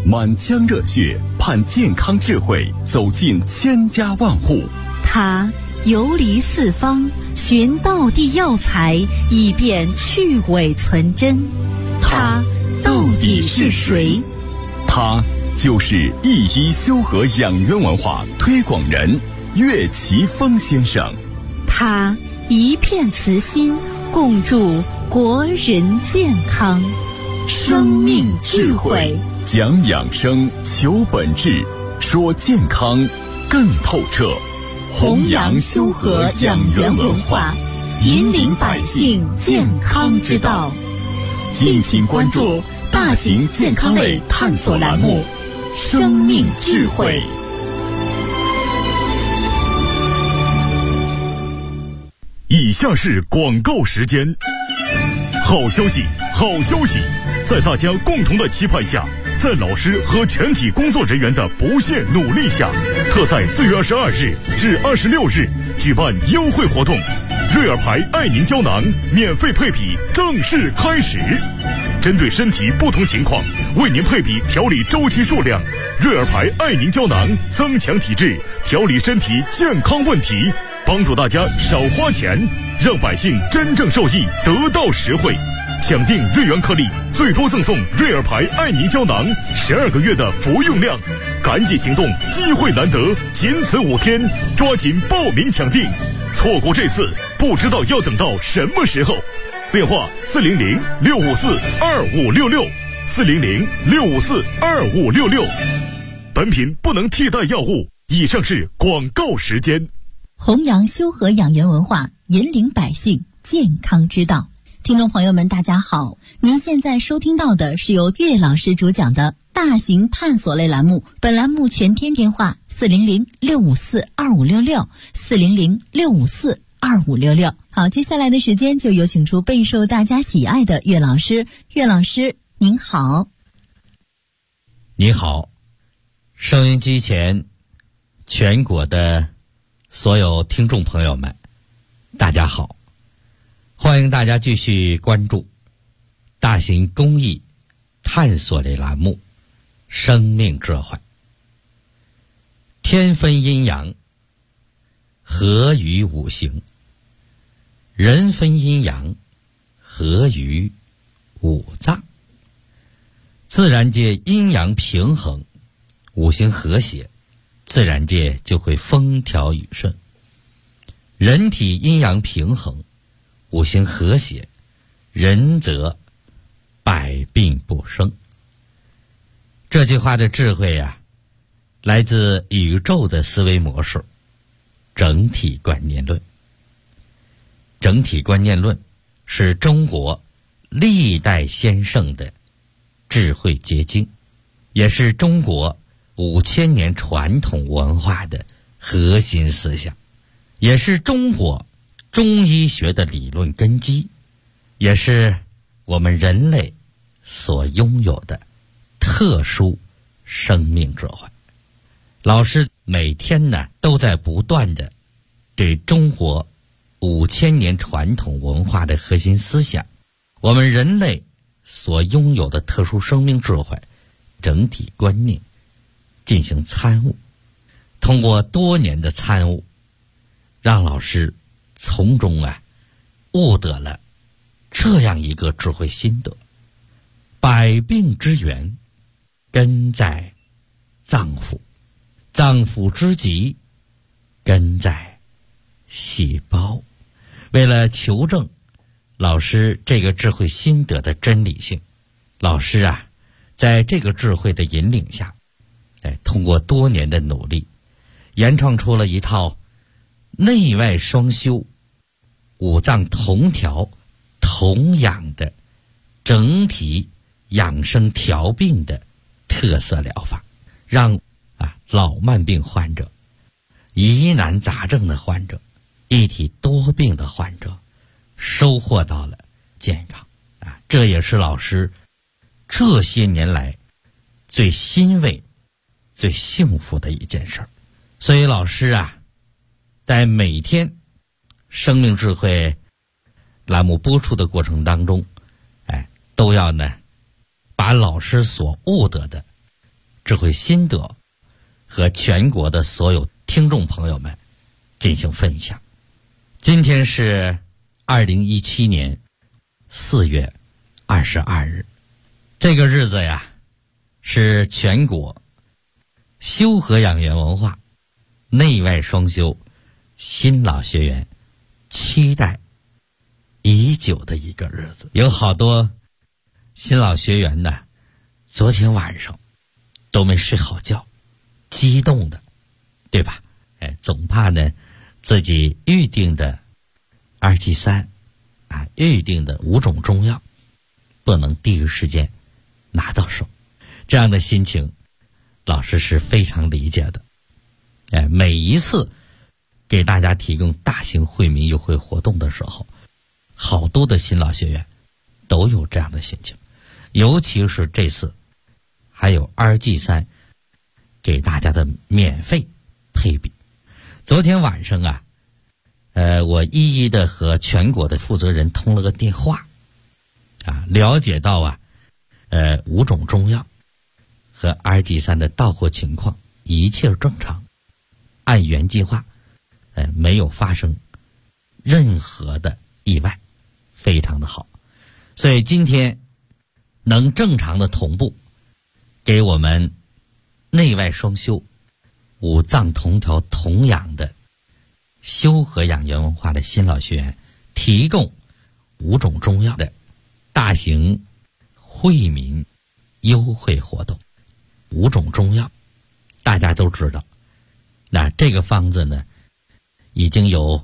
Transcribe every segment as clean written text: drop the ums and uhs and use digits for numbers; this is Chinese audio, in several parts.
满腔热血盼健康智慧走进千家万户。 他游离四方，寻道地药材，以便去伪存真。他到底是谁？ 他就是一一修和养元文化推广人岳奇峰先生。 他一片慈心，共筑国人健康。生命智慧， 讲养生，求本质，说健康更透彻。 弘扬修和养元文化，引领百姓健康之道。敬请关注大型健康类探索栏目《生命智慧》。 以下是广告时间。好消息，好消息！在大家共同的期盼下，在老师和全体工作人员的不懈努力下，特在4月22日至26日举办优惠活动，瑞尔牌爱宁胶囊免费配比正式开始。针对身体不同情况，为您配比调理周期数量。瑞尔牌爱宁胶囊增强体质，调理身体健康问题，帮助大家少花钱，让百姓真正受益，得到实惠。抢订瑞元颗粒，最多赠送瑞尔牌爱宁胶囊12个月的服用量。赶紧行动，机会难得，仅此5天，抓紧报名抢订。错过这次，不知道要等到什么时候。电话400-654-2566，400-654-2566。本品不能替代药物。以上是广告时间。 弘扬修和养元文化，引领百姓健康之道。听众朋友们，大家好，您现在收听到的是由岳老师主讲的大型探索类栏目，本栏目全天电话400-654-2566，400-654-2566。好，接下来的时间就有请出备受大家喜爱的岳老师。岳老师您好。 你好，收音机前全国的所有听众朋友们，大家好，欢迎大家继续关注大型公益探索类栏目《生命智慧》。天分阴阳，合于五行；人分阴阳，合于五脏。自然界阴阳平衡，五行和谐，自然界就会风调雨顺。人体阴阳平衡，五行和谐，人则百病不生。这句话的智慧啊，来自宇宙的思维模式——整体观念论。整体观念论是中国历代先圣的智慧结晶，也是中国5000年传统文化的核心思想，也是中国中医学的理论根基，也是我们人类所拥有的特殊生命智慧。老师每天呢都在不断的对中国5000年传统文化的核心思想，我们人类所拥有的特殊生命智慧、整体观念进行参悟。通过多年的参悟，让老师从中悟得了这样一个智慧心得：百病之源根在脏腑，脏腑之疾根在细胞。为了求证老师这个智慧心得的真理性，老师在这个智慧的引领下，通过多年的努力，研创出了一套内外双修、五脏同调同养的整体养生调病的特色疗法，让老慢病患者、疑难杂症的患者、一体多病的患者收获到了健康。这也是老师这些年来最欣慰、最幸福的一件事儿。所以老师在每天生命智慧栏目播出的过程当中，都要把老师所悟得的智慧心得和全国的所有听众朋友们进行分享。今天是2017年4月22日，这个日子呀，是全国修和养元文化内外双修新老学员期待已久的一个日子。有好多新老学员呢，昨天晚上都没睡好觉，激动的，对吧？总怕呢自己预定的2G3预定的5种中药不能第一时间拿到手，这样的心情老师是非常理解的。每一次给大家提供大型惠民优惠活动的时候，好多的新老学员都有这样的心情，尤其是这次还有2G3给大家的免费配比。昨天晚上啊，我一一的和全国的负责人通了个电话了解到5种中药和2G3的到货情况一切正常，按原计划，没有发生任何的意外，非常的好。所以今天能正常的同步给我们内外双修五脏同调同养的修和养元文化的新老学员提供5种中药的大型惠民优惠活动。5种中药大家都知道，那这个方子呢已经有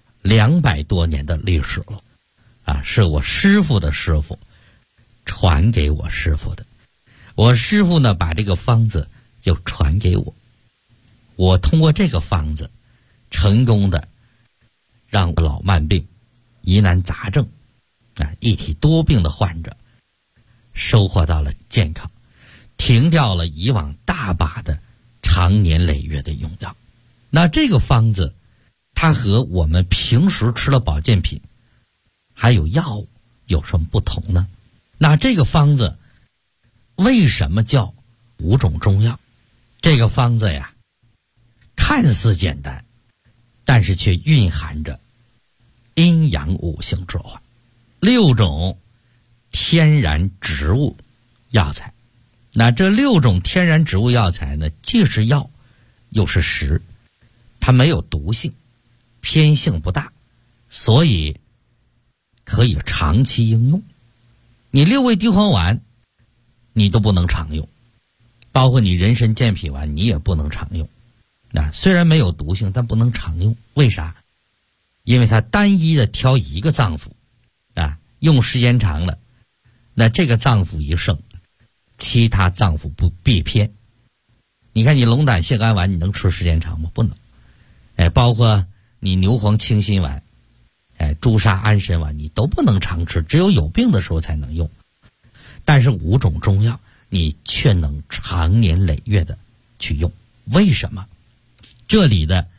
200多年的历史了是我师傅的师傅传给我师傅的，我师傅呢把这个方子就传给我，我通过这个方子成功的让老慢病、疑难杂症一体多病的患者收获到了健康，停掉了以往大把的长年累月的用药。那这个方子它和我们平时吃的保健品还有药物有什么不同呢？那这个方子为什么叫5种中药？这个方子呀看似简单，但是却蕴含着阴阳五行之化，6种天然植物药材。那这6种天然植物药材呢，既是药又是食，它没有毒性，偏性不大，所以可以长期应用。你6味地黄丸你都不能常用，包括你人参健脾丸你也不能常用。那虽然没有毒性，但不能常用，为啥？因为它单一的挑一个脏腑用时间长了，那这个脏腑一盛，其他脏腑不必偏。你看你龙胆泻肝丸你能吃时间长吗？不能。包括你牛黄清心丸朱砂安神丸你都不能常吃，只有有病的时候才能用。但是5种中药你却能长年累月的去用，为什么？这里的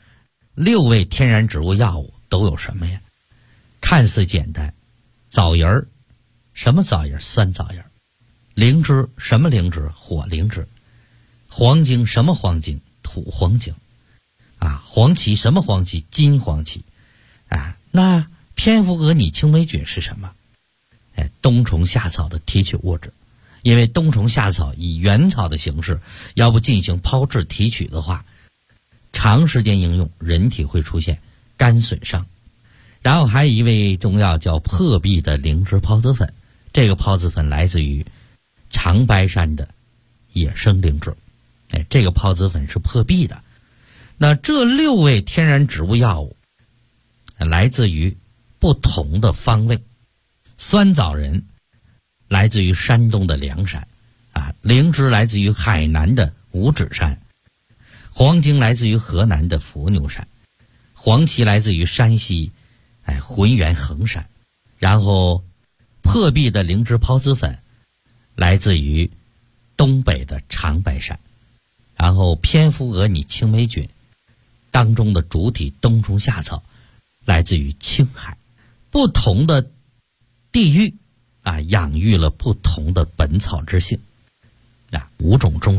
6味天然植物药物都有什么呀？看似简单，枣仁儿，什么枣仁？酸枣仁。灵芝，什么灵芝？火灵芝。黄精，什么黄精？土黄精。黄芪，什么黄芪？金黄芪。那蝙蝠蛾拟青霉菌是什么？冬虫夏草的提取物质。因为冬虫夏草以原草的形式，要不进行抛制提取的话，长时间应用人体会出现肝损伤。然后还有一味中药叫破壁的灵芝孢子粉，这个孢子粉来自于长白山的野生灵芝，这个孢子粉是破壁的。那这6味天然植物药物来自于不同的方位。酸枣仁来自于山东的梁山灵芝来自于海南的五指山，黄精来自于河南的伏牛山，黄芪来自于山西浑源衡山，然后破壁的灵芝孢子粉来自于东北的长白山，然后蝙蝠蛾拟青霉菌当中的主体冬虫夏草来自于青海。不同的地域养育了不同的本草之性5种中药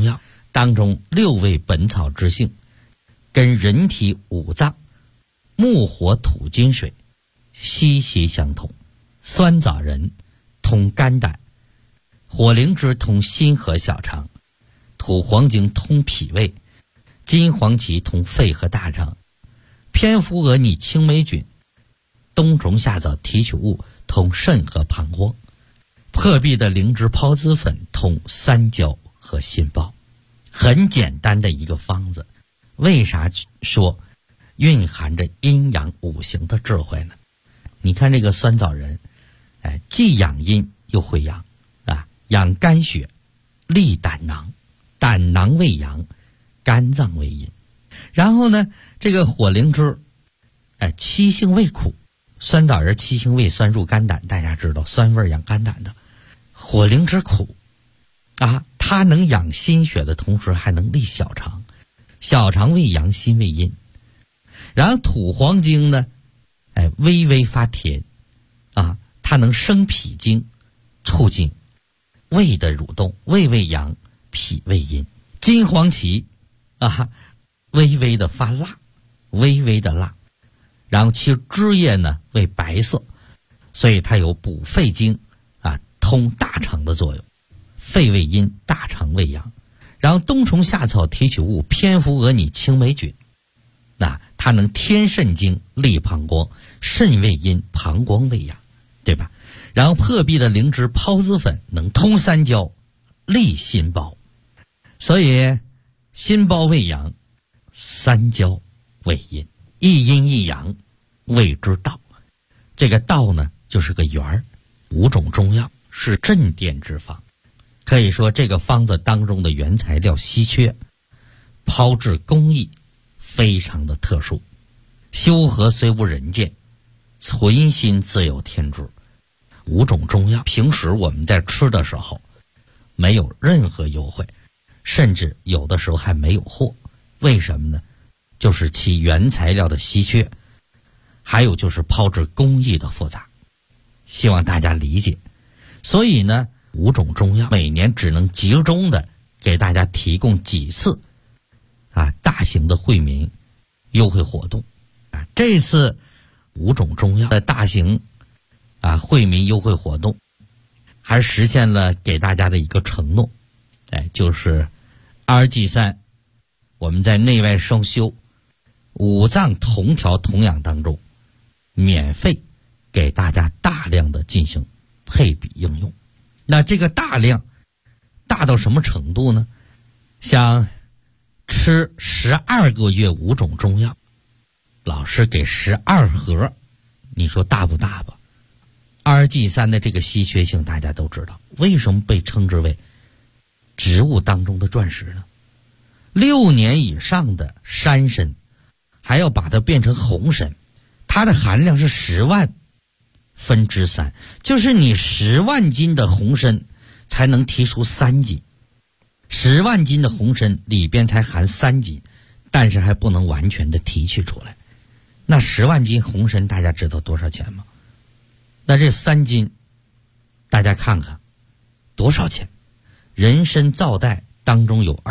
当中6味本草之性，跟人体5脏木火土金水息息相通。酸枣仁通肝胆，火灵芝通心和小肠，土黄精通脾胃，金黄芪通肺和大肠，偏伏额拟青霉菌、冬虫夏草提取物通肾和膀胱，破壁的灵芝孢子粉通三焦和心包。很简单的一个方子，为啥说蕴含着阴阳五行的智慧呢？你看这个酸枣仁，既养阴又会阳啊，养肝血，利胆囊，胆囊为阳，肝脏为阴。然后呢，这个火灵芝，七性味苦，酸枣仁七性味酸入肝胆，大家知道酸味养肝胆的，火灵芝苦啊，它能养心血的同时还能利小肠，小肠为阳，心为阴。然后土黄精呢，微微发甜啊，它能生脾经，促进胃的蠕动，胃为阳，脾为阴。金黄芪啊，微微的发辣，微微的辣，然后其汁液呢为白色，所以它有补肺经啊，通大肠的作用。肺为阴，大肠为阳。然后冬虫夏草提取物偏伏额拟青霉菌，它能添肾经，利膀胱，肾为阴，膀胱为阳，对吧？然后破壁的灵芝孢子粉能通三焦，利心包。所以心包为阳，三焦为阴，一阴一阳谓之道。这个道呢就是个圆儿，5种中药是镇店之方。可以说这个方子当中的原材料稀缺，炮制工艺非常的特殊，修和虽无人见，存心自有天知。5种中药平时我们在吃的时候没有任何优惠，甚至有的时候还没有货。为什么呢？就是其原材料的稀缺，还有就是炮制工艺的复杂，希望大家理解。所以呢，5种中药每年只能集中的给大家提供几次大型的惠民优惠活动这次5种中药的大型惠民优惠活动还实现了给大家的一个承诺，就是2G3我们在内外双修5脏同调同养当中，免费给大家大量的进行配比应用。那这个大量大到什么程度呢？像吃12个月5种中药，老师给12盒，你说大不大吧？2G3的这个稀缺性大家都知道，为什么被称之为植物当中的钻石呢？6年以上的山参还要把它变成红参，它的含量是10万分之3，就是你10万斤的红参才能提出3斤，10万斤的红参里边才含3斤，但是还不能完全的提取出来。那10万斤红参大家知道多少钱吗？那这3斤大家看看多少钱？人参皂带当中有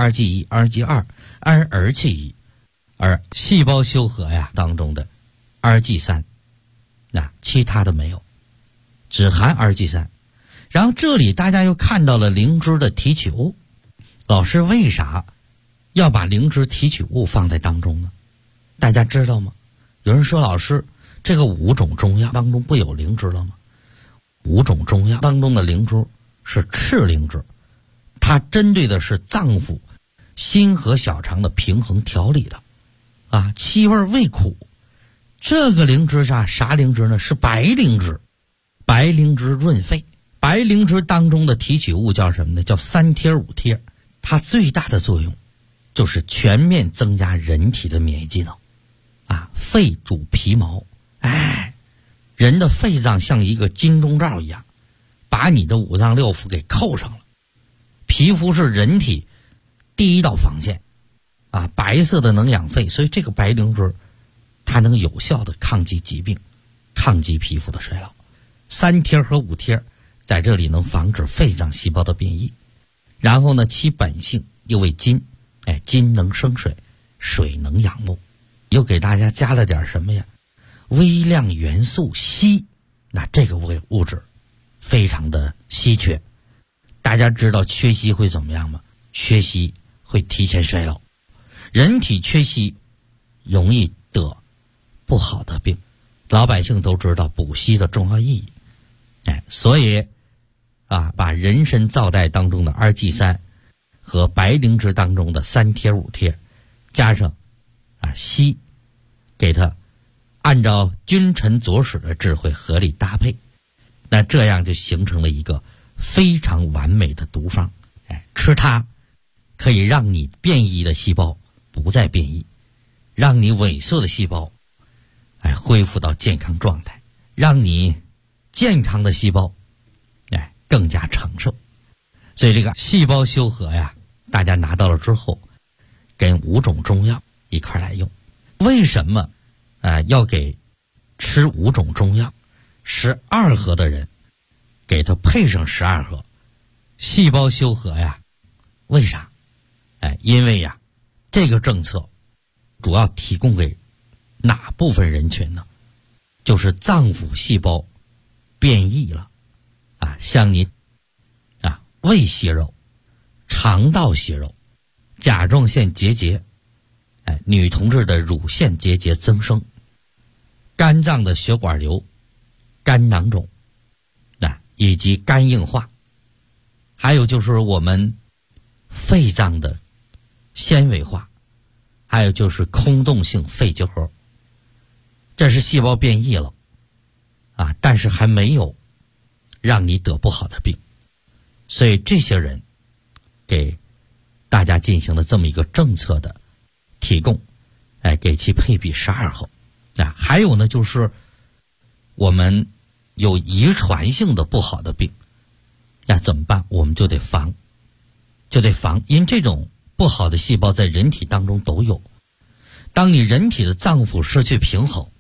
2G1、2G2、2G1，而细胞修和当中的2G3，其他的没有，只含2G3。然后这里大家又看到了灵芝的提取物，老师为啥要把灵芝提取物放在当中呢？大家知道吗？有人说老师，这个5种中药当中不有灵芝了吗？5种中药当中的灵芝是赤灵芝，它针对的是脏腑、心和小肠的平衡调理的气味味苦。这个灵芝啥灵芝呢？是白灵芝，白灵芝润肺。白灵芝当中的提取物叫什么呢？叫3贴5贴。它最大的作用就是全面增加人体的免疫机能肺主皮毛，人的肺脏像一个金钟罩一样，把你的5脏6腑给扣上了。皮肤是人体第一道防线白色的能养肺，所以这个白灵芝它能有效的抗击疾病，抗击皮肤的衰老。3贴和5贴在这里能防止肺脏细胞的变异。然后呢，其本性又为金，金能生水，水能养木，又给大家加了点什么呀？微量元素硒。那这个物质非常的稀缺，大家知道缺硒会怎么样吗？缺硒会提前衰老，人体缺硒容易得不好的病，老百姓都知道补硒的重要意义。所以把人参皂苷当中的2G3和白灵芝当中的3贴5贴加上硒，给它按照君臣佐使的智慧合理搭配，那这样就形成了一个非常完美的毒方。吃它可以让你变异的细胞不再变异，让你萎缩的细胞恢复到健康状态，让你健康的细胞更加长寿。所以这个细胞修和呀，大家拿到了之后跟5种中药一块来用。为什么要给吃5种中药？12合的人给他配上12合细胞修和呀？为啥？因为呀，这个政策主要提供给哪部分人群呢？就是脏腑细胞变异了像你胃息肉、肠道息肉、甲状腺结节，女同志的乳腺结节增生，肝脏的血管瘤、肝囊肿以及肝硬化，还有就是我们肺脏的纤维化，还有就是空洞性肺结核。这是细胞变异了但是还没有让你得不好的病，所以这些人给大家进行了这么一个政策的提供，给其配比12合还有呢，就是我们有遗传性的不好的病，那怎么办？我们就得防，因为这种不好的细胞在人体当中都有。当你人体的脏腑失去平衡，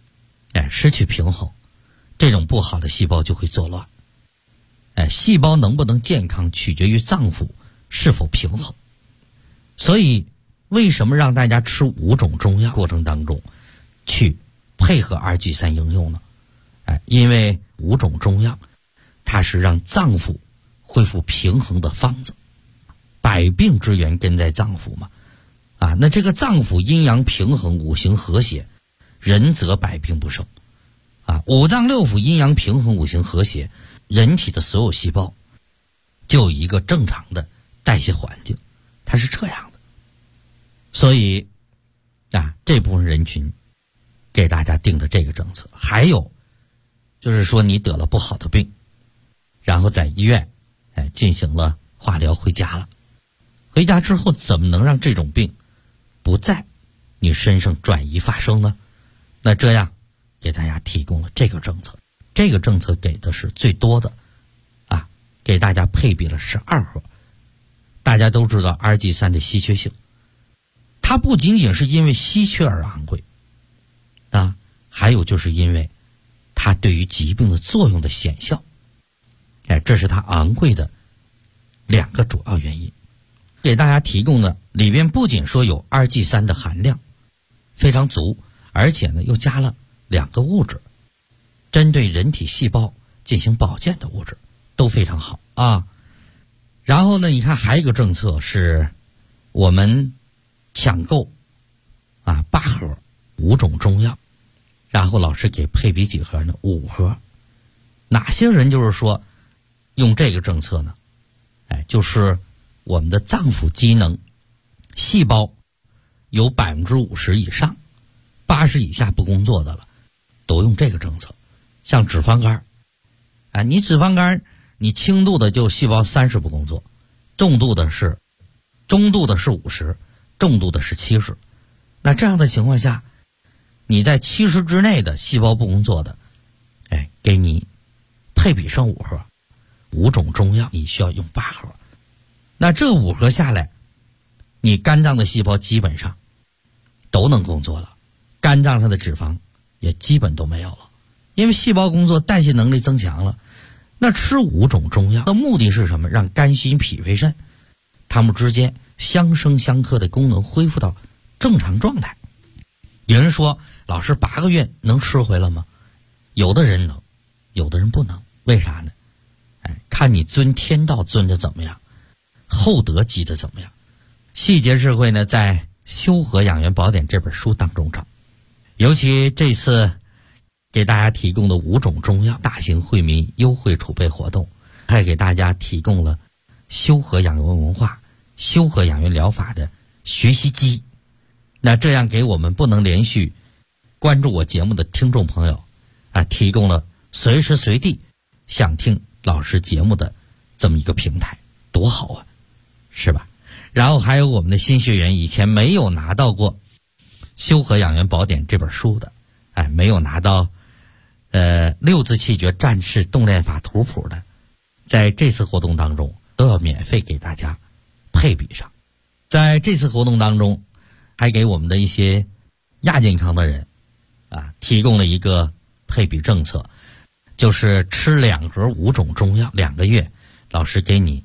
这种不好的细胞就会作乱。细胞能不能健康取决于脏腑是否平衡。所以为什么让大家吃5种中药过程当中去配合2G3应用呢？因为5种中药它是让脏腑恢复平衡的方子，百病之源根在脏腑嘛那这个脏腑阴阳平衡，五行和谐，人则百病不生五脏六腑阴阳平衡，五行和谐，人体的所有细胞就有一个正常的代谢环境，它是这样的。所以这部分人群给大家定的这个政策。还有就是说你得了不好的病，然后在医院进行了化疗，回家了，回家之后怎么能让这种病不在你身上转移发生呢？那这样给大家提供了这个政策。这个政策给的是最多的给大家配比了12合。大家都知道 2G3 的稀缺性，它不仅仅是因为稀缺而昂贵还有就是因为它对于疾病的作用的显效，这是它昂贵的2个主要原因。给大家提供的里边不仅说有 2G3 的含量非常足，而且呢又加了2个物质，针对人体细胞进行保健的物质都非常好然后呢，你看还有一个政策是我们抢购8盒5种中药，然后老师给配比几盒呢？5盒。哪些人就是说用这个政策呢？就是我们的脏腑机能细胞有50%以上，80%以下不工作的了，都用这个政策。像脂肪肝你脂肪肝你轻度的就细胞30不工作，中度的是50%，重度的是70。那这样的情况下，你在70之内的细胞不工作的给你配比上5盒5种中药，你需要用8盒。那这5盒下来，你肝脏的细胞基本上都能工作了，肝脏上的脂肪也基本都没有了，因为细胞工作，代谢能力增强了。那吃5种中药的目的是什么？让肝、心、脾、肺、肾它们之间相生相克的功能恢复到正常状态。有人说，老师8个月能吃回来吗？有的人能，有的人不能。为啥呢？看你遵天道遵的怎么样，厚德积的怎么样。细节智慧呢，在《修和养元宝典》这本书当中找。尤其这次给大家提供的5种中药大型惠民优惠储备活动，还给大家提供了修和养元文化、修和养元疗法的学习机。那这样给我们不能连续关注我节目的听众朋友提供了随时随地想听老师节目的这么一个平台，多好啊，是吧？然后还有我们的新学员以前没有拿到过《修和养元宝典》这本书的，没有拿到6字气诀战士动练法图谱的，在这次活动当中都要免费给大家配比上。在这次活动当中，还给我们的一些亚健康的人提供了一个配比政策，就是吃2盒5种中药2个月，老师给你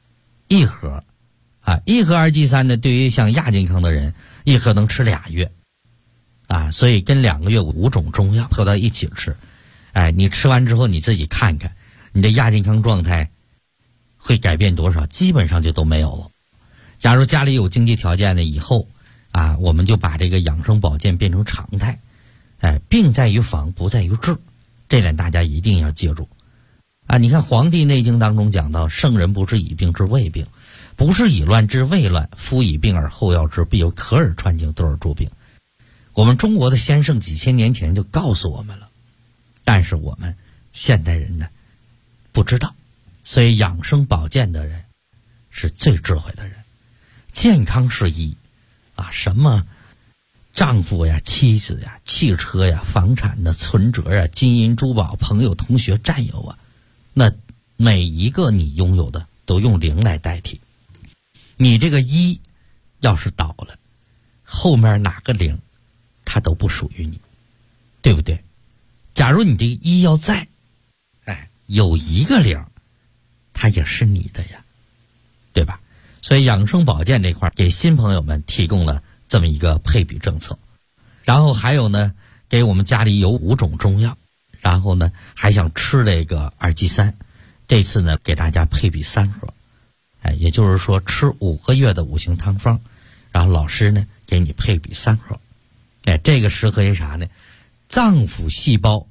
1盒1盒2G3呢，对于像亚健康的人1盒能吃2月所以跟2个月5种中药合到一起吃，你吃完之后你自己看看你的亚健康状态会改变多少，基本上就都没有了。假如家里有经济条件的，以后我们就把这个养生保健变成常态。病在于防，不在于治，这点大家一定要记住你看《黄帝内经》当中讲到，圣人不是以病治未病，不是以乱治未乱，夫以病而后药之，必有可耳穿经，多而助病。我们中国的先生几千年前就告诉我们了，但是我们现代人呢不知道，所以养生保健的人是最智慧的人。健康是一什么丈夫呀、妻子呀、汽车呀、房产的存折呀、金银珠宝、朋友、同学、战友那每一个你拥有的都用0来代替。你这个1要是倒了，后面哪个0它都不属于你，对不对？假如你这个1要在，有1个0，它也是你的呀，对吧？所以养生保健这块给新朋友们提供了这么一个配比政策。然后还有呢，给我们家里有5种中药，然后呢还想吃这个2G3，这次呢给大家配比3盒，也就是说吃5个月的5行汤方，然后老师呢给你配比3盒。这个适合于啥呢？脏腑细胞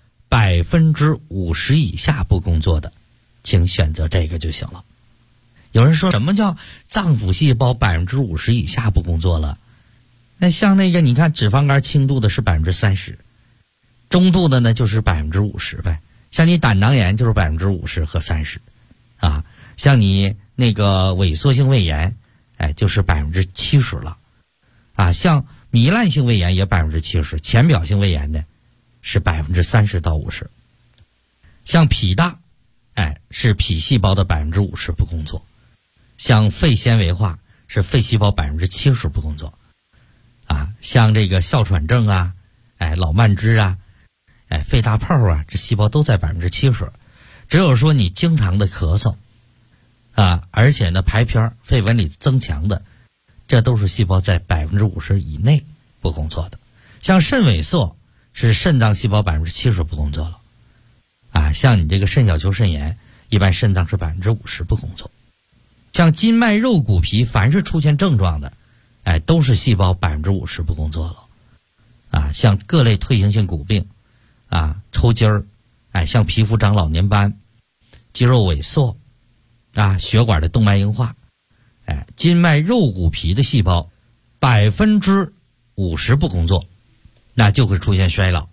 50%以下不工作的，请选择这个就行了。有人说，什么叫脏腑细胞50%以下不工作了？那像那个你看脂肪肝轻度的是30%，中度的呢就是50%呗。像你胆囊炎就是50%和30%像你那个萎缩性胃炎就是70%了像糜烂性胃炎也70%，浅表性胃炎呢是30%到50%。像脾大是脾细胞的50%不工作，像肺纤维化是肺细胞70%不工作像这个哮喘症老慢支肺大泡这细胞都在70%。只有说你经常的咳嗽而且呢排片肺纹理增强的，这都是细胞在50%以内不工作的。像肾萎缩是肾脏细胞70%不工作了像你这个肾小球肾炎，一般肾脏是50%不工作。像筋脉肉骨皮，凡是出现症状的都是细胞50%不工作了像各类退行性骨病抽筋儿像皮肤长老年斑、肌肉萎缩血管的动脉硬化筋脉肉骨皮的细胞50%不工作，那就会出现衰老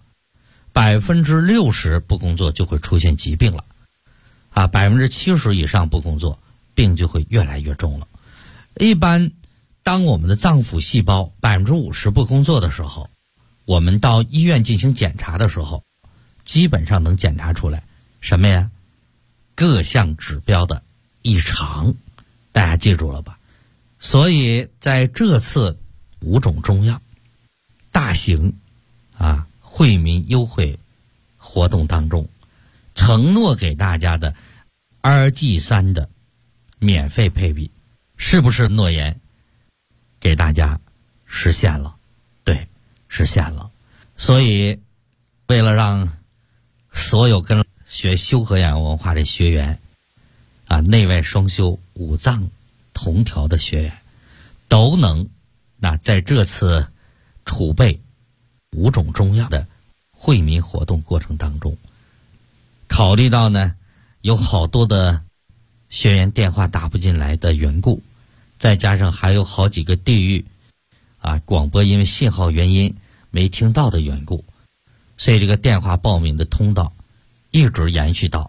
；60%不工作就会出现疾病了70%以上不工作，病就会越来越重了。一般当我们的脏腑细胞50%不工作的时候，我们到医院进行检查的时候，基本上能检查出来什么呀？各项指标的异常，大家记住了吧？所以在这次5种中药大型惠民优惠活动当中，承诺给大家的2G3的免费配比， 是不是诺言给大家实现了？对，实现了。所以为了让所有跟学修和养文化的学员啊，内外双修五脏同调的学员都能在这次储备5种中药的惠民活动过程当中，考虑到呢有好多的学员电话打不进来的缘故，再加上还有好几个地域广播因为信号原因没听到的缘故，所以这个电话报名的通道一直延续到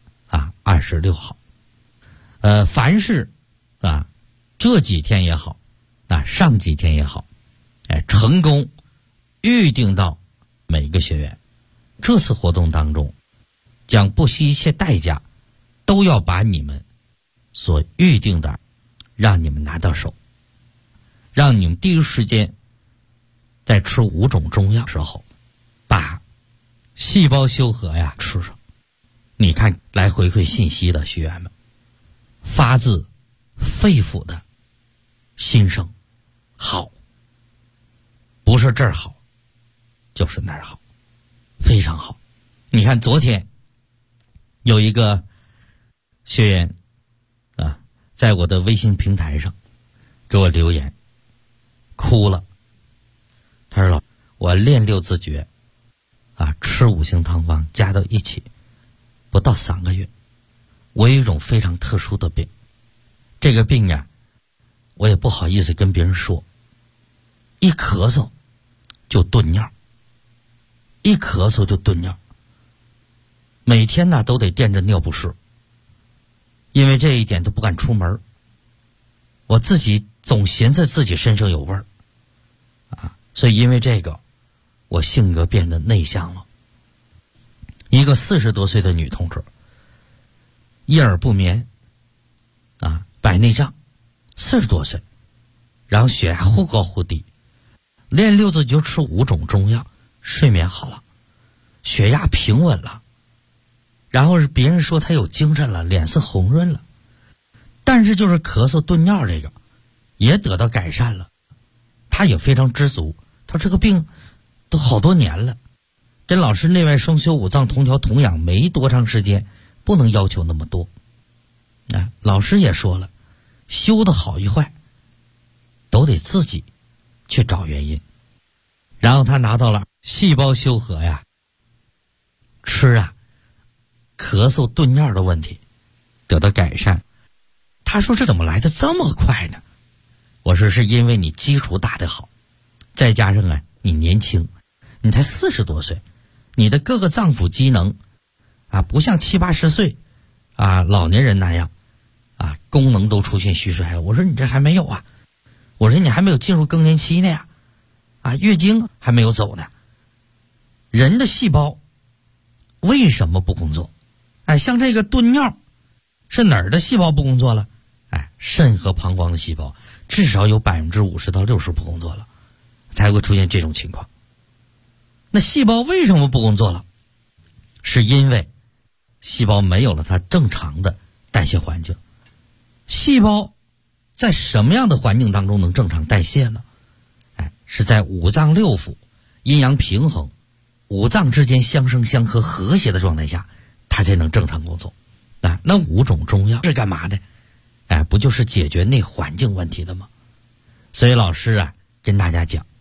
26号。凡是这几天也好上几天也好，成功预定到每个学员，这次活动当中将不惜一切代价都要把你们所预定的让你们拿到手，让你们第一时间在吃5种中药时候把细胞修和吃上。你看来回馈信息的学员们发自肺腑的心声好，不是这儿好就是那儿好，非常好。你看昨天有一个学员在我的微信平台上给我留言哭了，他说我练6字诀吃5行汤方加到一起不到3个月，我有一种非常特殊的病，这个病我也不好意思跟别人说，一咳嗽就顿尿，一咳嗽就顿尿，每天都得垫着尿不湿，因为这一点都不敢出门，我自己总寻思自己身上有味儿所以因为这个我性格变得内向了。一个40多岁的女同志，夜耳不眠白内障，40多岁，然后血压忽高忽低，练6字就吃5种中药，睡眠好了，血压平稳了，然后是别人说她有精神了，脸色红润了，但是就是咳嗽顿尿这个也得到改善了，她也非常知足，她这个病都好多年了，跟老师内外双修5脏同调同养没多长时间，不能要求那么多老师也说了，修的好与坏都得自己去找原因。然后他拿到了细胞修和吃咳嗽顿尿的问题得到改善。他说这怎么来的这么快呢？我说是因为你基础打得好，再加上你年轻，你才40多岁，你的各个脏腑机能不像70、80岁老年人那样功能都出现虚衰了。我说你这还没有我说你还没有进入更年期呢月经还没有走呢。人的细胞为什么不工作？像这个顿尿是哪儿的细胞不工作了？肾和膀胱的细胞至少有50%到60%不工作了，才会出现这种情况。那细胞为什么不工作了？是因为细胞没有了它正常的代谢环境。细胞在什么样的环境当中能正常代谢呢？是在5脏6腑阴阳平衡，5脏之间相生相克和谐的状态下，它才能正常工作。那5种中药是干嘛的？不就是解决内环境问题的吗？所以老师跟大家讲，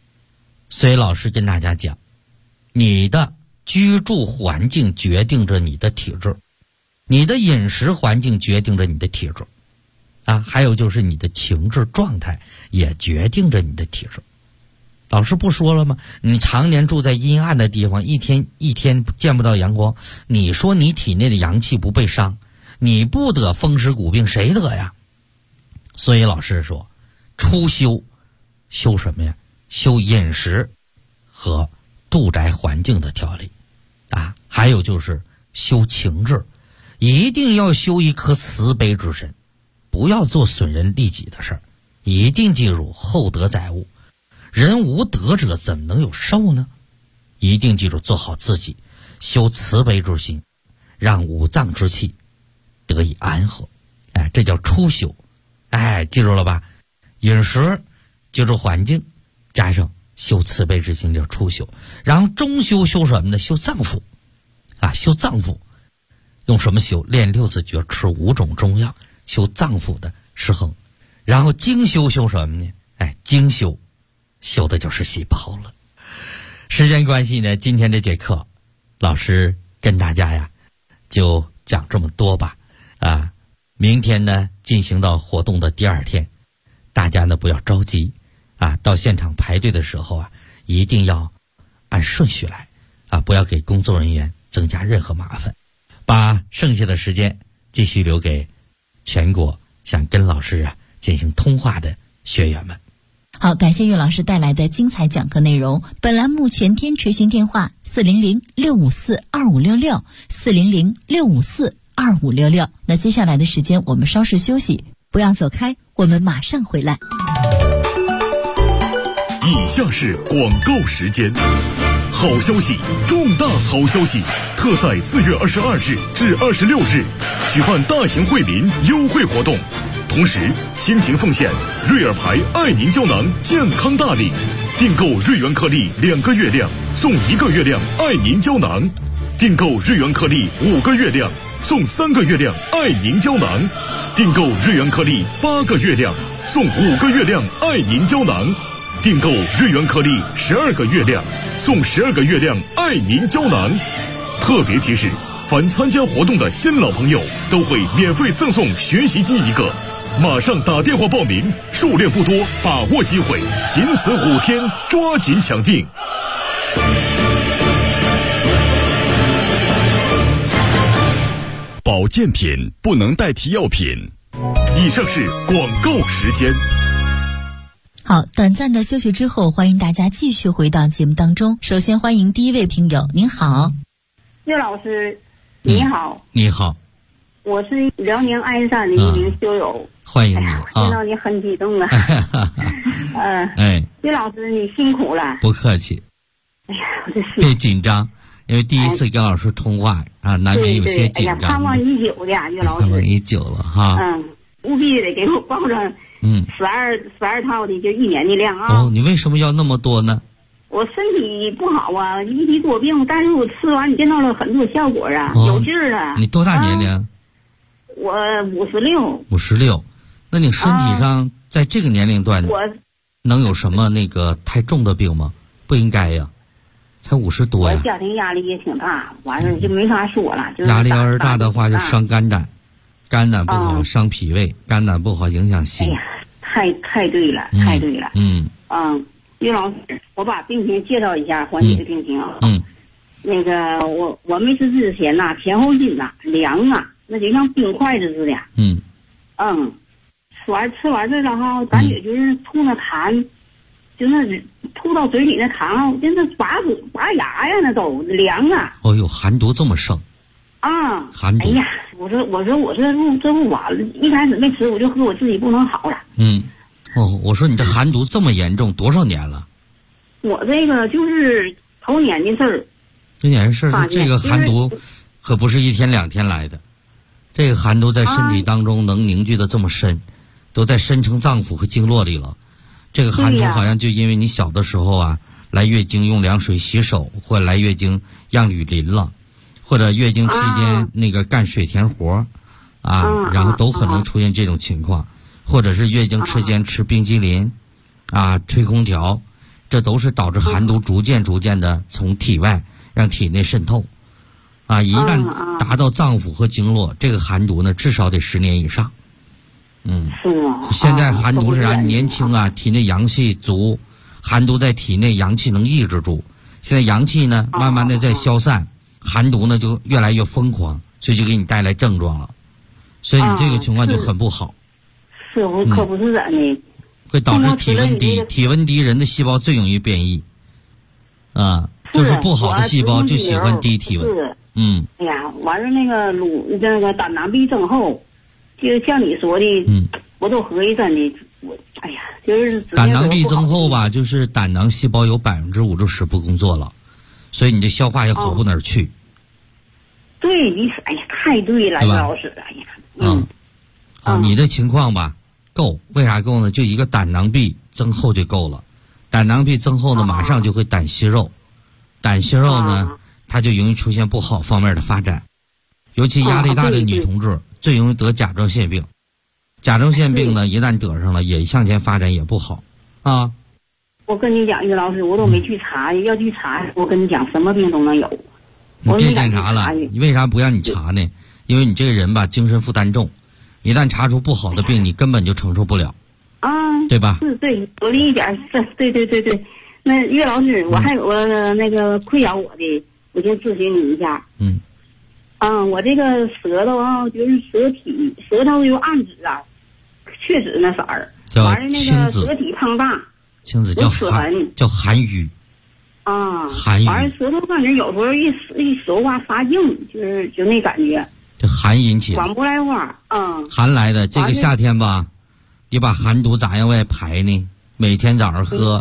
你的居住环境决定着你的体质，你的饮食环境决定着你的体质还有就是你的情志状态也决定着你的体质。老师不说了吗？你常年住在阴暗的地方，一天见不到阳光，你说你体内的阳气不被伤，你不得风湿骨病谁得呀？所以老师说初修什么呀？修饮食和住宅环境的调理还有就是修情志，一定要修一颗慈悲之身，不要做损人利己的事儿，一定记住厚德载物，人无德者怎么能有寿呢？一定记住做好自己，修慈悲之心，让5脏之气得以安和这叫初修。 哎，记住了吧？饮食、居住环境，加上修慈悲之心，叫初修。然后中修修什么呢？修脏腑啊，修脏腑。用什么修？练六字诀，吃5种中药，修脏腑的失衡。然后精修修什么呢？哎，精修修的就是细胞了。时间关系呢，今天这节课老师跟大家呀就讲这么多吧。啊，明天呢进行到活动的第2天，大家呢不要着急啊，到现场排队的时候啊，一定要按顺序来啊，不要给工作人员增加任何麻烦。把剩下的时间继续留给全国想跟老师啊进行通话的学员们。 好，感谢岳老师带来的精彩讲课内容。本栏目全天垂询电话400-654-2566，400-654-2566。那接下来的时间我们稍事休息，不要走开，我们马上回来。 以下是广告时间。好消息，重大好消息！特在4月22日至26日举办大型惠民优惠活动，同时倾情奉献瑞尔牌爱凝胶囊健康大礼，订购瑞元颗粒2个月量送1个月量爱凝胶囊，订购瑞元颗粒5个月量送3个月量爱凝胶囊，订购瑞元颗粒8个月量送5个月量爱凝胶囊，订购瑞元颗粒12个月量送12个月亮爱凝胶囊。特别提示，凡参加活动的新老朋友都会免费赠送学习机1个，马上打电话报名，数量不多，把握机会，仅此5天，抓紧抢订。 保健品不能代替药品。 以上是广告时间。 好，短暂的休息之后，欢迎大家继续回到节目当中。首先欢迎第一位听友，您好。 岳老师，你好。 你好， 我是辽宁鞍山的一名修友。 欢迎你听到你很激动了。岳老师你辛苦了。 不客气。 哎呀，我这是别紧张，因为第一次跟老师通话啊，难免有些紧张。 盼望已久的岳老师。 盼望已久了哈。 务必得给我报上12套的就1年的量啊。 哦，你为什么要那么多呢？ 我身体不好啊，一体多病，但是我吃完见到了很多效果啊，有劲儿了。 你多大年龄？ 我56。 56，那你身体上在这个年龄段，能有什么那个太重的病吗？不应该呀，才50多呀。 我家庭压力也挺大，完了就没法说了。就是压力要是大的话，就伤肝胆，肝胆不好伤脾胃，肝胆不好影响心。 哎呀，太对了，太对了。岳老师，我把病情介绍一下，缓解的病情啊。那个我没吃之前呐，前后筋呐凉啊，那就像冰块子似的。吃完这了哈，感觉就是吐那痰，就那吐到嘴里那痰啊，真是拔牙呀，那都凉啊。 哦呦，寒毒这么盛啊！寒毒。 哎呀，我说这不完了，一开始没吃，我就和我自己不能好了。 我说你这寒毒这么严重，多少年了？ 我这个就是头年的事儿。 这年事儿，这个寒毒可不是1天2天来的，这个寒毒在身体当中能凝聚的这么深，都在深层脏腑和经络里了。这个寒毒好像就因为你小的时候啊，来月经用凉水洗手，或者来月经让雨淋了，或者月经期间那个干水田活然后都可能出现这种情况。或者是月经期间吃冰激凌吹空调，这都是导致寒毒逐渐的从体外让体内渗透一旦达到脏腑和经络，这个寒毒呢至少得10年以上。 是吗？ 现在寒毒是啥？年轻体内阳气足，寒毒在体内阳气能抑制住，现在阳气呢慢慢的在消散，寒毒呢就越来越疯狂，所以就给你带来症状了，所以你这个情况就很不好。 是我可不是人的， 会导致体温低，体温低人的细胞最容易变异就是不好的细胞就喜欢低体温。 哎呀，完了那个胆囊壁增厚，就像你说的，我都合计真的，哎呀，就是胆囊壁增厚吧，就是胆囊细胞有5%至10%不工作了，所以你这消化也好不哪儿去。 对，你哎呀，太对了，岳老师，哎呀， 你的情况吧， 够，为啥够呢？就一个胆囊壁增厚就够了，胆囊壁增厚呢，马上就会胆息肉，胆息肉呢，它就容易出现不好方面的发展，尤其压力大的女同志最容易得甲状腺病，甲状腺病呢，一旦得上了，也向前发展也不好啊。 我跟你讲，于老师，我都没去查，要去查，我跟你讲，什么病都能有。 你别检查了，你为啥不让你查呢？因为你这个人吧，精神负担重，一旦查出不好的病，你根本就承受不了。啊，对吧？ 是，对，我理解，是，对。那岳老师，我还有个那个困扰我的，我先咨询你一下。我这个舌头啊，就是舌头有暗紫啊，确实那色儿，完了那个舌体胖大， 青紫叫寒瘀。寒瘀。 完了舌头感觉有时候一说话发硬，就那感觉。 这寒引起的。 管不来话。 寒来的，这个夏天吧，你把寒毒咋样外排呢？每天早上喝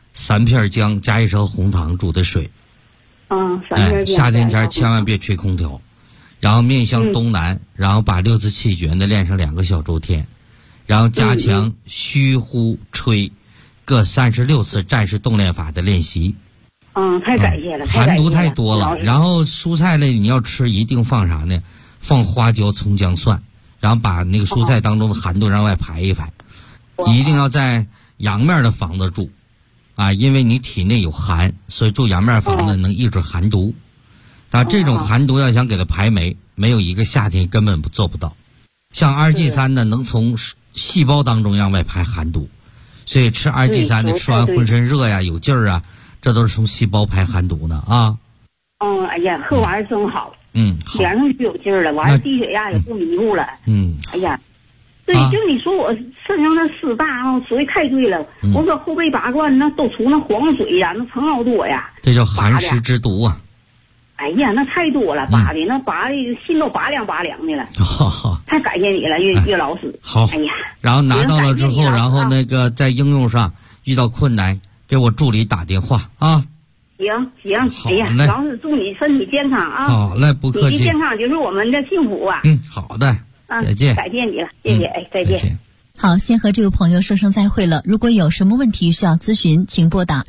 3片姜加1勺红糖煮的水。3片姜。夏天前千万别吹空调。然后面向东南，然后把6字气诀呢练上2个小周天，然后加强虚呼吹各36次战士动练法的练习。 太感谢了。 寒毒太多了，然后蔬菜类你要吃一定放啥呢？放花椒、葱姜蒜，然后把那个蔬菜当中的寒毒让外排一排。一定要在阳面的房子住，因为你体内有寒，所以住阳面房子能抑制寒毒。这种寒毒要想给它排没有一个夏天根本做不到。像2G3呢，能从细胞当中让外排寒毒，所以吃2G3的吃完浑身热呀、有劲儿啊，这都是从细胞排寒毒呢啊。 哎呀，喝完真好。脸上就有劲儿了，完了低血压也不迷糊了。哎呀，对，就你说我肾上那湿大说的太对了。我说后背拔罐那都出那黄水呀，那成好多呀。 这叫寒湿之毒啊。 哎呀，那太多了，拔的心都拔凉的了。太感谢你了，岳老师。 好。哎呀，然后拿到了之后，然后那个在应用上遇到困难，给我助理打电话啊。 行，哎呀，老师祝你身体健康啊！ 好嘞，不客气。 你的健康就是我们的幸福啊！ 好的，再见。 感谢你了，谢谢，再见。 好，先和这位朋友说声再会了。如果有什么问题需要咨询，请拨打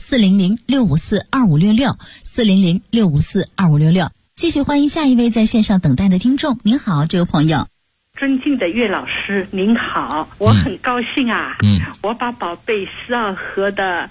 400-654-2566，400-654-2566。继续欢迎下一位在线上等待的听众。您好，这位朋友。 尊敬的岳老师，您好，我很高兴啊！我把宝贝12盒的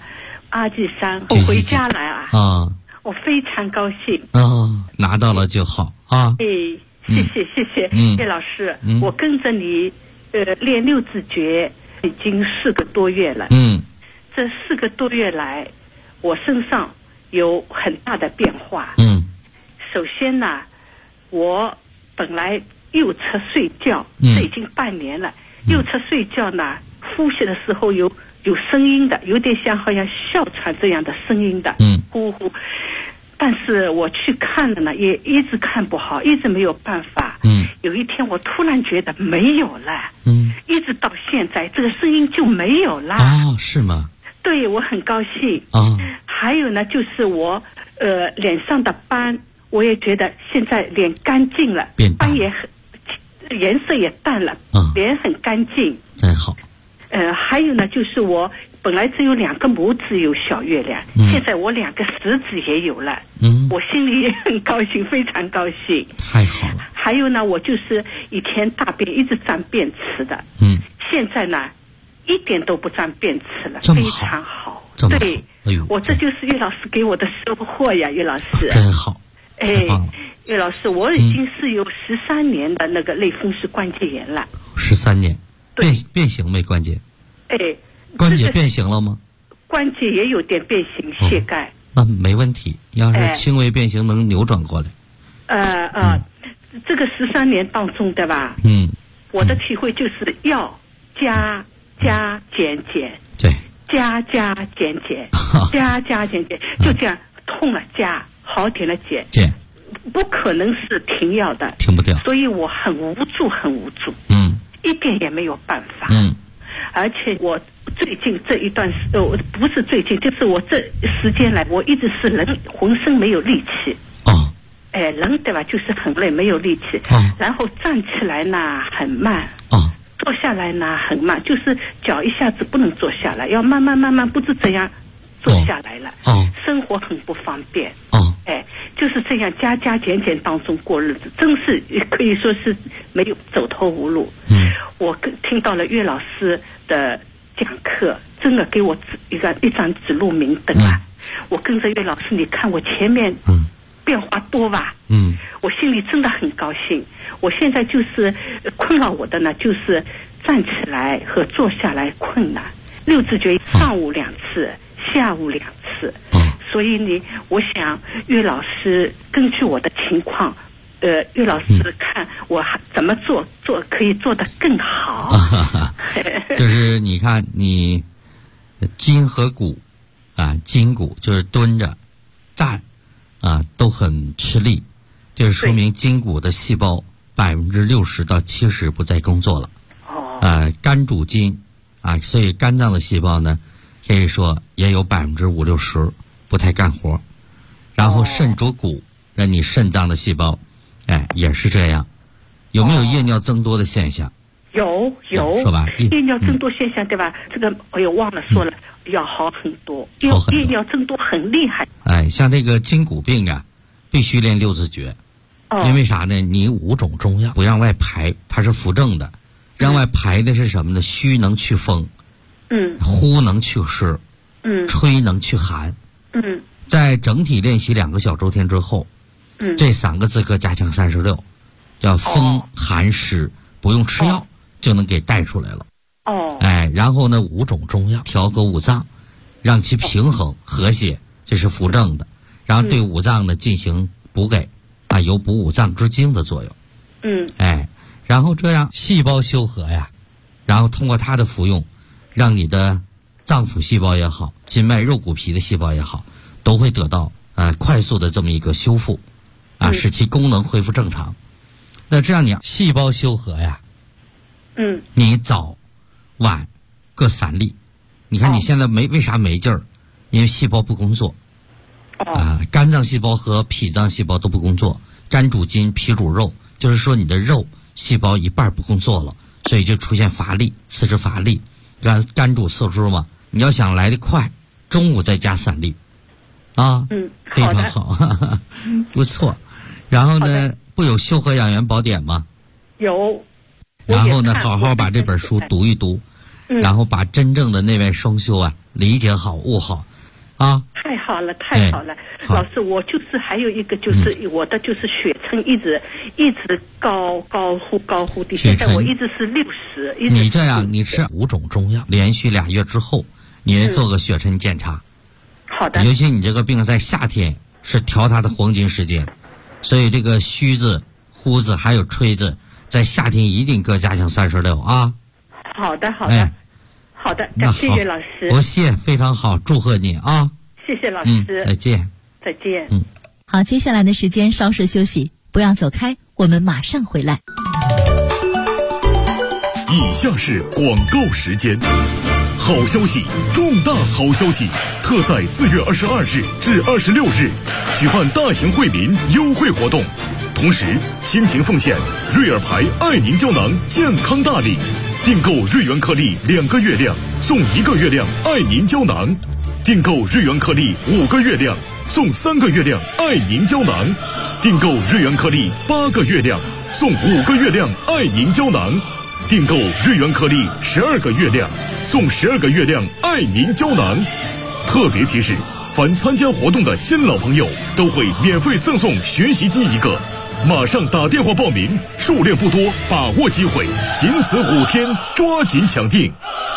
2G3我回家来啊！我非常高兴。 拿到了就好啊！ 谢谢岳老师，我跟着你练6字诀已经4个多月了。这4个多月来，我身上有很大的变化。首先呢，我本来右侧睡觉，这已经半年了。右侧睡觉呢，呼吸的时候有声音的，有点像好像哮喘这样的声音的，呼呼。但是我去看了呢，也一直看不好，一直没有办法。有一天我突然觉得没有了，一直到现在这个声音就没有了。 是吗？ 对，我很高兴。还有呢，就是我脸上的斑，我也觉得现在脸干净了，斑也很颜色也淡了，脸很干净。 真好。 还有呢，就是我本来只有2个拇指有小月亮，现在我2个食指也有了。我心里也很高兴，非常高兴。 太好了。 还有呢，我就是以前大便一直沾便池的，现在呢一点都不沾便池了，非常好。对，我这就是岳老师给我的收获呀，岳老师。 真好。 岳老师，我已经是有13年的那个类风湿关节炎了。 13年。变形没关节？关节变形了吗？ 关节也有点变形，膝盖。 那没问题，要是轻微变形能扭转过来。 这个13年当中，对吧？我的体会就是要加减， 对， 加减，加减，就这样痛了加，好点了减，不可能是停药的， 停不掉。 所以我很无助。一点也没有办法。而且我最近这一段不是最近，就是我这时间来，我一直是人浑身没有力气。人对吧，就是很累，没有力气。然后站起来呢很慢。 坐下来呢很慢，就是脚一下子不能坐下来，要慢慢不知怎样坐下来了。生活很不方便。就是这样加减当中过日子，真是可以说是没有走投无路。我听到了岳老师的讲课，真的给我一盏指路明灯啊！我跟着岳老师，你看我前面变化多吧？我心里真的很高兴。我现在就是困扰我的呢，就是站起来和坐下来困难。六字诀上午2次，下午2次。所以我想岳老师根据我的情况，岳老师看我怎么做可以做得更好。 就是你看你筋和骨筋骨就是蹲着站都很吃力，就是说明筋骨的细胞60%到70%不再工作了。肝主筋所以肝脏的细胞呢，可以说也有50-60%不太干活。然后肾主骨，那你肾脏的细胞也是这样。有没有夜尿增多的现象？ 有说吧， 夜尿增多现象对吧？这个我也忘了说了，要好很多。夜尿增多很厉害。 像这个筋骨病必须练六字诀。因为啥呢？你5种中药不让外排，它是扶正的。让外排的是什么呢？虚能去风，呼能去湿，吹能去寒。在整体练习2个小周天之后，这3个字可加强36，叫风寒湿，不用吃药就能给带出来了。然后呢5种中药调和五脏，让其平衡和谐，这是扶正的。然后对五脏呢进行补给有补五脏之精的作用。然后这样细胞修和然后通过它的服用，让你的脏腑细胞也好，筋脉肉骨皮的细胞也好，都会得到快速的这么一个修复使其功能恢复正常。那这样你细胞修和你早晚各3粒。你看你现在为啥没劲儿？因为细胞不工作。肝脏细胞和脾脏细胞都不工作。肝主筋，脾主肉，就是说你的肉细胞一半不工作了，所以就出现乏力，四肢乏力。肝主四肢嘛，你要想来得快，中午再加3粒非常好。不错。然后呢，不有修和养元宝典吗？ 有。 然后呢，好好把这本书读一读，然后把真正的那位双修理解好悟好太好了，太好了。老师，我就是还有一个就是我的就是血沉一直高忽低，现在我一直是60。 你这样，你吃5种中药，连续2月之后，你做个血沉检查。 好的。 尤其你这个病在夏天是调它的黄金时间，所以这个虚字、呼字还有吹字，在夏天一定各加强36 好的。好的，感谢岳老师。 不谢，非常好，祝贺你谢谢老师。 再见。 再见。 好，接下来的时间稍事休息，不要走开，我们马上回来。 以下是广告时间。好消息，重大好消息！特在4月22日至26日举办大型惠民优惠活动，同时倾情奉献瑞尔牌爱宁胶囊健康大礼。订购瑞元颗粒2个月亮送1个月亮爱宁胶囊，订购瑞元颗粒5个月亮送3个月亮爱宁胶囊，订购瑞元颗粒8个月亮送5个月亮爱宁胶囊，订购瑞元颗粒12个月亮送12个月亮爱宁胶囊。特别提示，凡参加活动的新老朋友都会免费赠送学习机1个。马上打电话报名，数量不多，把握机会，仅此5天，抓紧抢订。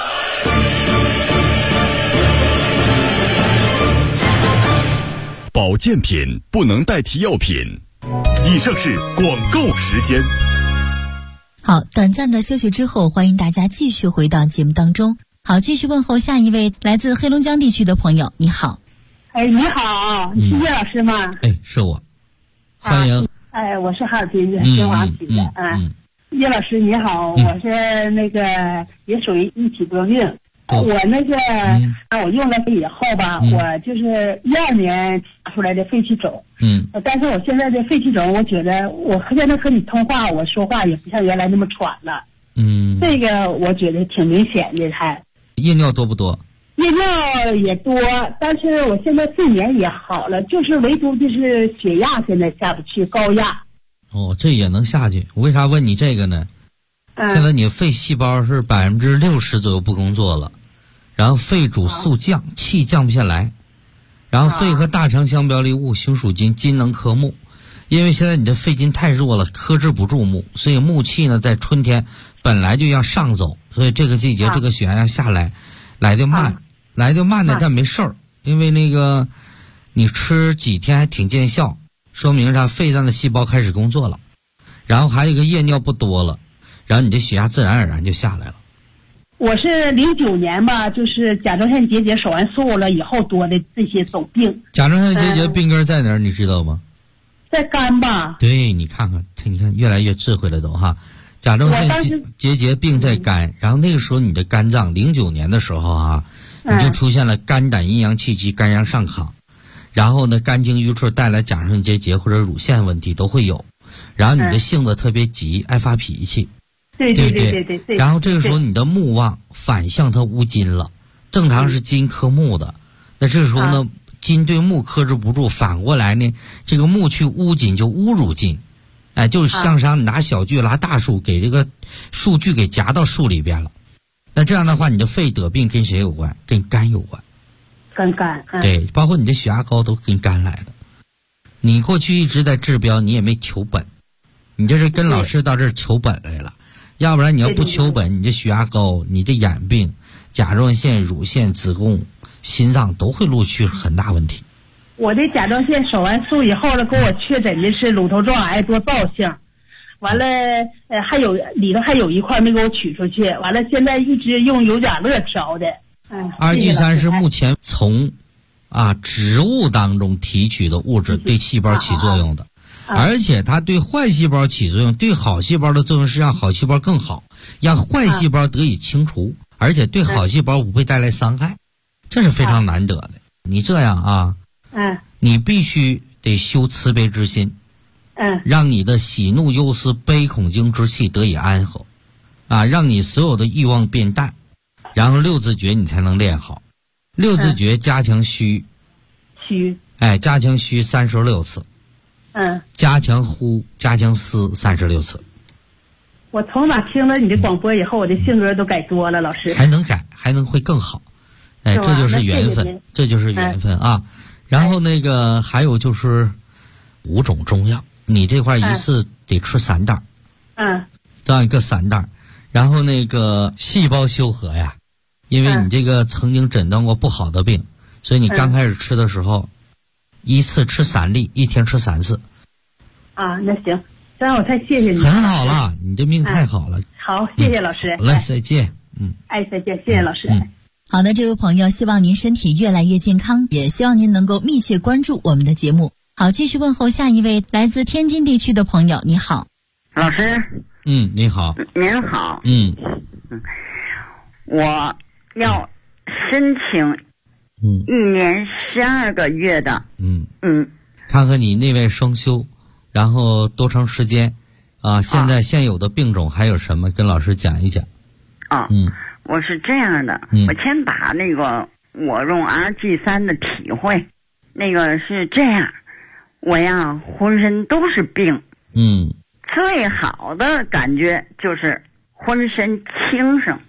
保健品不能代替药品。 以上是广告时间。 好，短暂的休息之后，欢迎大家继续回到节目当中。好，继续问候下一位来自黑龙江地区的朋友，你好。 你好，是叶老师吗？ 是我，欢迎。 我是哈尔滨的金华区的叶老师你好，我是那个也属于一体多病。我那个我用了以后吧，我就是12年查出来的肺气肿。但是我现在的肺气肿，我觉得我现在和你通话，我说话也不像原来那么喘了。 这个我觉得挺明显的，还夜尿多不多？ 夜尿也多，但是我现在睡眠也好了，就是唯独就是血压现在下不去，高压。 哦，这也能下去。我为啥问你这个呢？现在你肺细胞是60%左右不工作了，然后肺主肃降，气降不下来，然后肺和大肠相表里物，形属金，金能克木。因为现在你的肺金太弱了，克制不住木，所以木气呢在春天本来就要上走，所以这个季节这个血压下来来得慢，呢，但没事儿，因为那个你吃几天还挺见效，说明啥？肺脏的细胞开始工作了，然后还有一个夜尿不多了，然后你的血压自然而然就下来了。 我是09年吧，就是甲状腺结节手完术了以后多的这些种病。 甲状腺结节病根在哪儿？你知道吗？ 在肝吧。 对，你看越来越智慧了都哈。甲状腺结节病在肝，然后那个时候你的肝脏09年的时候啊，你就出现了肝胆阴阳气机、肝阳上亢，然后呢肝经淤出带来甲状腺结节或者乳腺问题都会有，然后你的性子特别急，爱发脾气。 对。 然后这个时候你的木旺反向它乌金了，正常是金克木的，那这个时候呢，金对木克制不住，反过来呢，这个木去乌金就侮辱金，哎，就是像啥你拿小锯拉大树，给这个树锯给夹到树里边了。那这样的话，你的肺得病跟谁有关？跟肝有关。 跟肝。 对，包括你的血压高都跟肝来的。你过去一直在治标，你也没求本，你这是跟老师到这儿求本来了。要不然你要不求本，你这血压高，你这眼病、甲状腺、乳腺、子宫、心脏都会录取很大问题。 我的甲状腺手完术以后了，给我确诊的是乳头状癌多灶性，完了还有里头还有一块没给我取出去，完了现在一直用尤甲乐调的。 2聚3是目前从植物当中提取的物质，对细胞起作用的。而且它对坏细胞起作用，对好细胞的作用是让好细胞更好，让坏细胞得以清除，而且对好细胞不会带来伤害，这是非常难得的。你这样你必须得修慈悲之心，让你的喜怒忧思悲恐惊之气得以安和，让你所有的欲望变淡，然后六字诀你才能练好。六字诀加强虚，加强虚36次。加强呼，加强思36次。 我从哪听了你的广播以后，我的性格都改多了，老师。 还能改，还能会更好。这就是缘分，这就是缘分啊。然后那个还有就是5种中药，你这块一次得吃3袋。这样一个3袋。然后那个细胞修和呀，因为你这个曾经诊断过不好的病，所以你刚开始吃的时候，一次吃3粒，一天吃3次。 那行，这样我太谢谢你。 很好了，你这命太好了。 好，谢谢老师。 好嘞，再见。 再见，谢谢老师。 好的，这位朋友，希望您身体越来越健康，也希望您能够密切关注我们的节目。好，继续问候下一位来自天津地区的朋友，你好。 老师。 你好。 您好。我要申请1年12个月的。 看看你那位双休，然后多长时间现在现有的病种还有什么，跟老师讲一讲。 我是这样的，我先把那个我用 RG3 的体会，那个是这样，我呀浑身都是病，最好的感觉就是浑身轻省，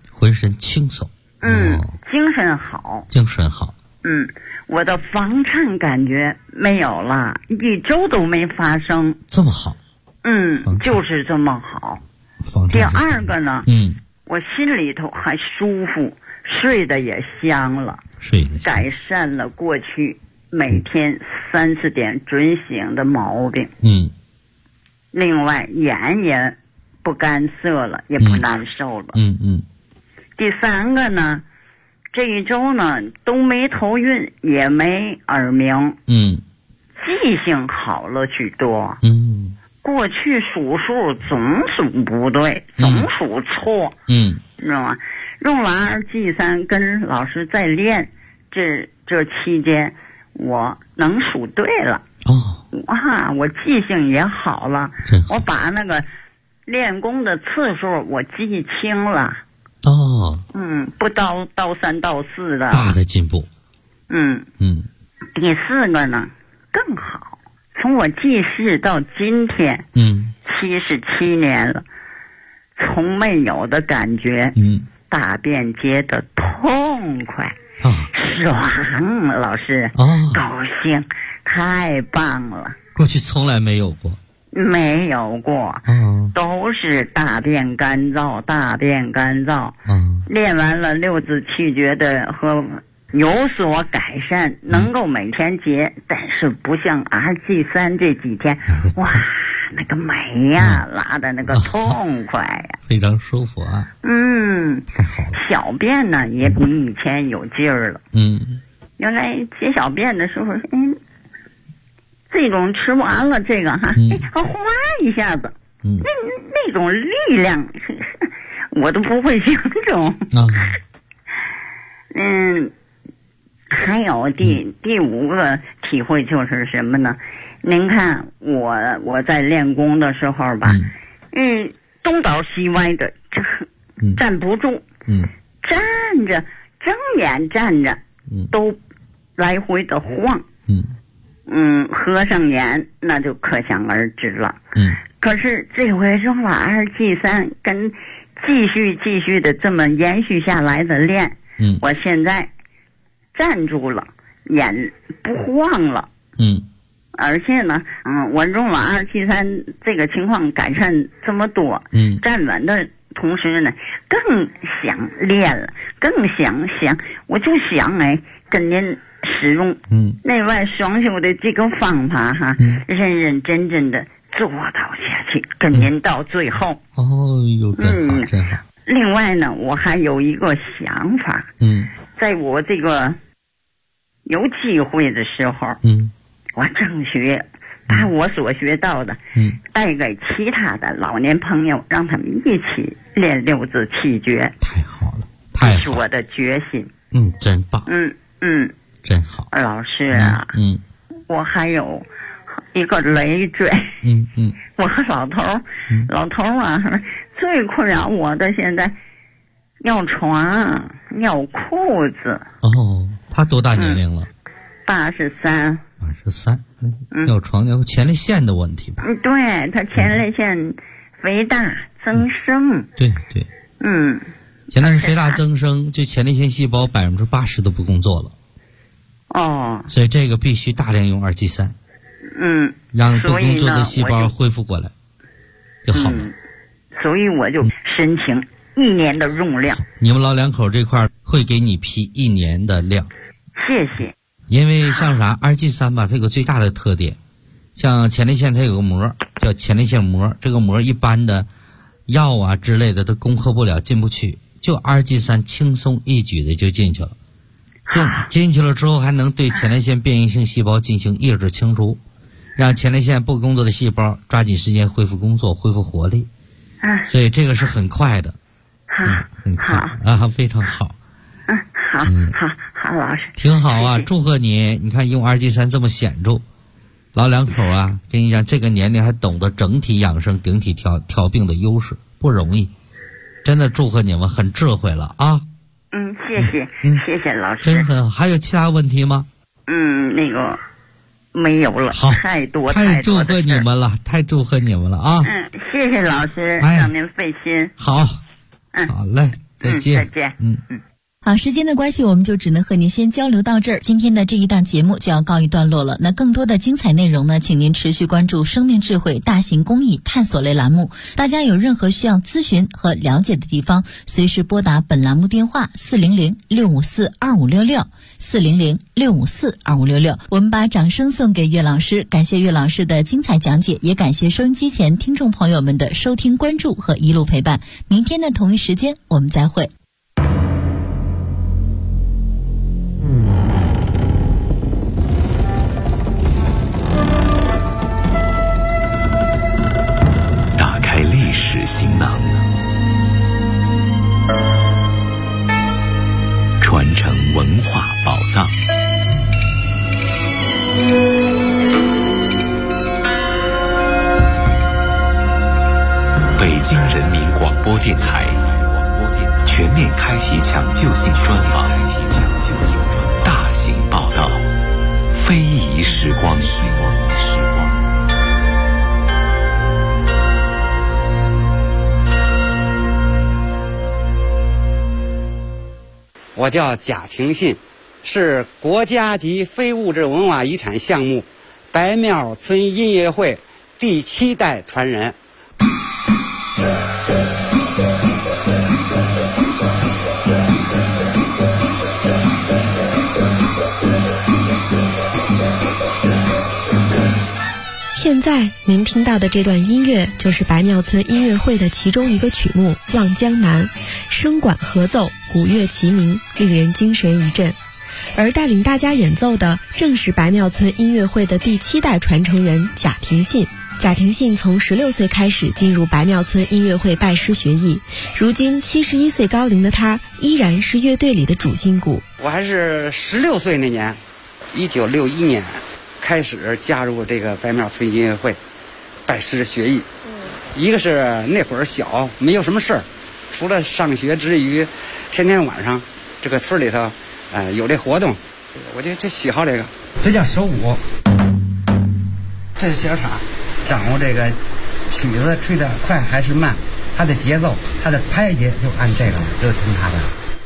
精神好，我的房颤感觉没有了，1周都没发生， 这么好， 就是这么好。第二个呢，我心里头还舒服，睡得也香了，改善了过去每天3、4点准醒的毛病。另外眼也不干涩了，也不难受了。第三个呢，这一周呢都没头晕，也没耳鸣。记性好了许多。过去数数总数不对，总数错。知道吗？用了RG3跟老师在练，这期间我能数对了。我记性也好了。我把那个练功的次数我记清了。 哦。 不到3到4的。 大的进步。 第4个呢更好，从我记事到今天，77年了，从没有的感觉。大便接的痛快，爽，老师，高兴，太棒了。 过去从来没有过。 没有过，都是大便干燥，大便干燥。练完了六字气绝的和有所改善，能够每天结，但是不像 RG3 这几天，哇，那个美呀，拉的那个痛快呀， 非常舒服啊。太好了。 小便呢也比以前有劲儿了。原来解小便的时候，这种吃完了这个哈，哗一下子，那种力量，我都不会形容。还有第5个体会就是什么呢？您看我在练功的时候吧，东倒西歪的，站不住，站着睁眼站着，都来回的晃。合上眼那就可想而知了。可是这回用了 RG3，跟继续的这么延续下来的练，我现在站住了，眼不晃了。而且呢，我用了RG3，这个情况改善这么多。站稳的同时呢，更想练了，更想，我就想跟您使用内外双修的这个方法哈，认认真真的做到下去，跟您到最后。 真好，真好。 另外呢，我还有一个想法，在我这个有机会的时候，我争取把我所学到的，带给其他的老年朋友，让他们一起练六字气绝。 太好了，太好了， 这是我的决心。 真棒。真好。 老师啊，我还有一个累赘。我和老头啊，最困扰我的现在尿床、尿裤子。 他多大年龄了 ？83。 尿床尿前列腺的问题吧？ 对，他前列腺肥大增生。 对。前列腺肥大增生，就前列腺细胞80%都不工作了。所以这个必须大量用2G3，让不工作的细胞恢复过来就好了。 所以我就申请1年的用量。 你们老两口这块会给你批1年的量。 谢谢。 因为像啥 RG3 吧，它有个最大的特点，像前列腺它有个膜叫前列腺膜，这个膜一般的药啊之类的都攻克不了，进不去，就 RG3 轻松一举的就进去了。进去了之后还能对前列腺变异性细胞进行抑制清除，让前列腺不工作的细胞抓紧时间恢复工作，恢复活力。所以这个是很快的。很快非常好。 好，老师。 挺好啊，祝贺你！你看用2G3这么显著，老两口啊，跟你讲，这个年龄还懂得整体养生、顶体调病的优势，不容易。真的祝贺你们，很智慧了啊！ 谢谢老师。 真很好。还有其他问题吗？ 那个没有了。 好， 太祝贺你们了，太祝贺你们了啊！ 谢谢老师，让您费心。 好，好嘞，再见。 再见。 好，时间的关系，我们就只能和您先交流到这儿。今天的这一档节目就要告一段落了。那更多的精彩内容呢，请您持续关注生命智慧大型公益探索类栏目。大家有任何需要咨询和了解的地方，随时拨打本栏目电话400-654-2566 400-654-2566。我们把掌声送给岳老师，感谢岳老师的精彩讲解，也感谢收音机前听众朋友们的收听关注和一路陪伴。明天的同一时间我们再会。 历史行囊，传承文化宝藏。 北京人民广播电台全面开启抢救性专访，大型报道，非遗时光。 我叫贾廷信，是国家级非物质文化遗产项目白庙村音乐会第7代传人。 现在您听到的这段音乐就是白庙村音乐会的其中一个曲目《望江南》，声管合奏，鼓乐齐鸣，令人精神一振。而带领大家演奏的正是白庙村音乐会的第7代传承人贾廷信。贾廷信从16岁开始进入白庙村音乐会拜师学艺，如今71岁高龄的他依然是乐队里的主心骨。 我还是16岁那年，1961年开始加入这个白庙村音乐会拜师学艺。一个是那会儿小，没有什么事儿，除了上学之余，天天晚上这个村里头有这活动，我就喜好这个。这叫手鼓，这是小叉，掌握这个曲子吹得快还是慢，它的节奏，它的拍节就按这个，就听它的。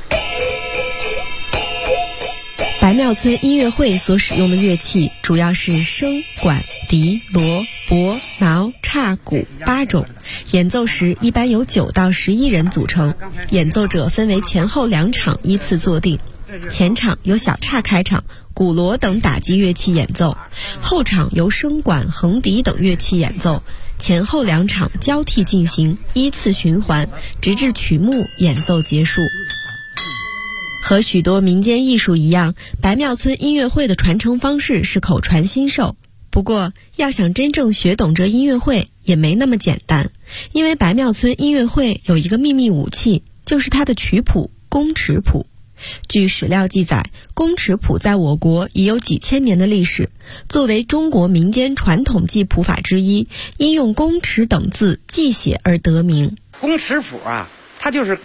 白庙村音乐会所使用的乐器主要是笙、管、笛、锣、钹、挠、叉、鼓8种，演奏时一般由9到11人组成，演奏者分为前后2场依次坐定。前场由小叉开场，鼓锣等打击乐器演奏，后场由笙管、横笛等乐器演奏，前后2场交替进行，依次循环，直至曲目演奏结束。和许多民间艺术一样，白庙村音乐会的传承方式是口传心授。不过，要想真正学懂这音乐会也没那么简单，因为白庙村音乐会有一个秘密武器，就是它的曲谱宫尺谱。据史料记载，宫尺谱在我国已有几千年的历史，作为中国民间传统记谱法之一，因用宫尺等字记写而得名。 宫尺谱啊，它就是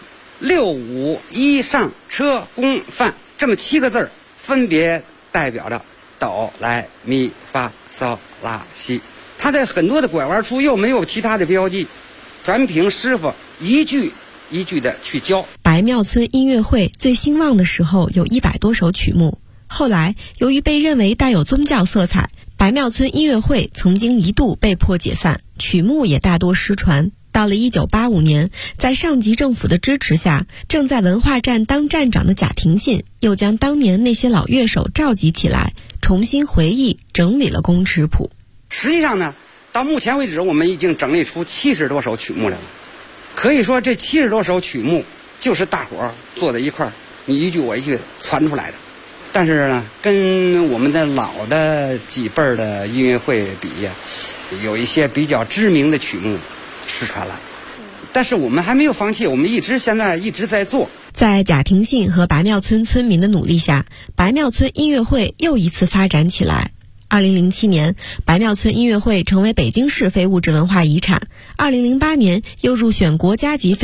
6、5、1上车宫范这么7个字，分别代表着哆来咪发嗦拉西。它在很多的拐弯处又没有其他的标记，全凭师傅一句一句的去教。 白庙村音乐会最兴旺的时候有100多首曲目，后来由于被认为带有宗教色彩，白庙村音乐会曾经一度被迫解散，曲目也大多失传。到了1985年，在上级政府的支持下，正在文化站当站长的贾廷信又将当年那些老乐手召集起来，重新回忆整理了宫尺谱。 实际上呢，到目前为止我们已经整理出70多首曲目来了。可以说这70多首曲目就是大伙儿坐在一块儿，你一句我一句传出来的。但是呢，跟我们的老的几辈儿的音乐会比呀，有一些比较知名的曲目失传了，但是我们还没有放弃，我们现在一直在做。 在贾廷信和白庙村村民的努力下，白庙村音乐会又一次发展起来。2007年，白庙村音乐会成为北京市非物质文化遗产。2008年，又入选国家级非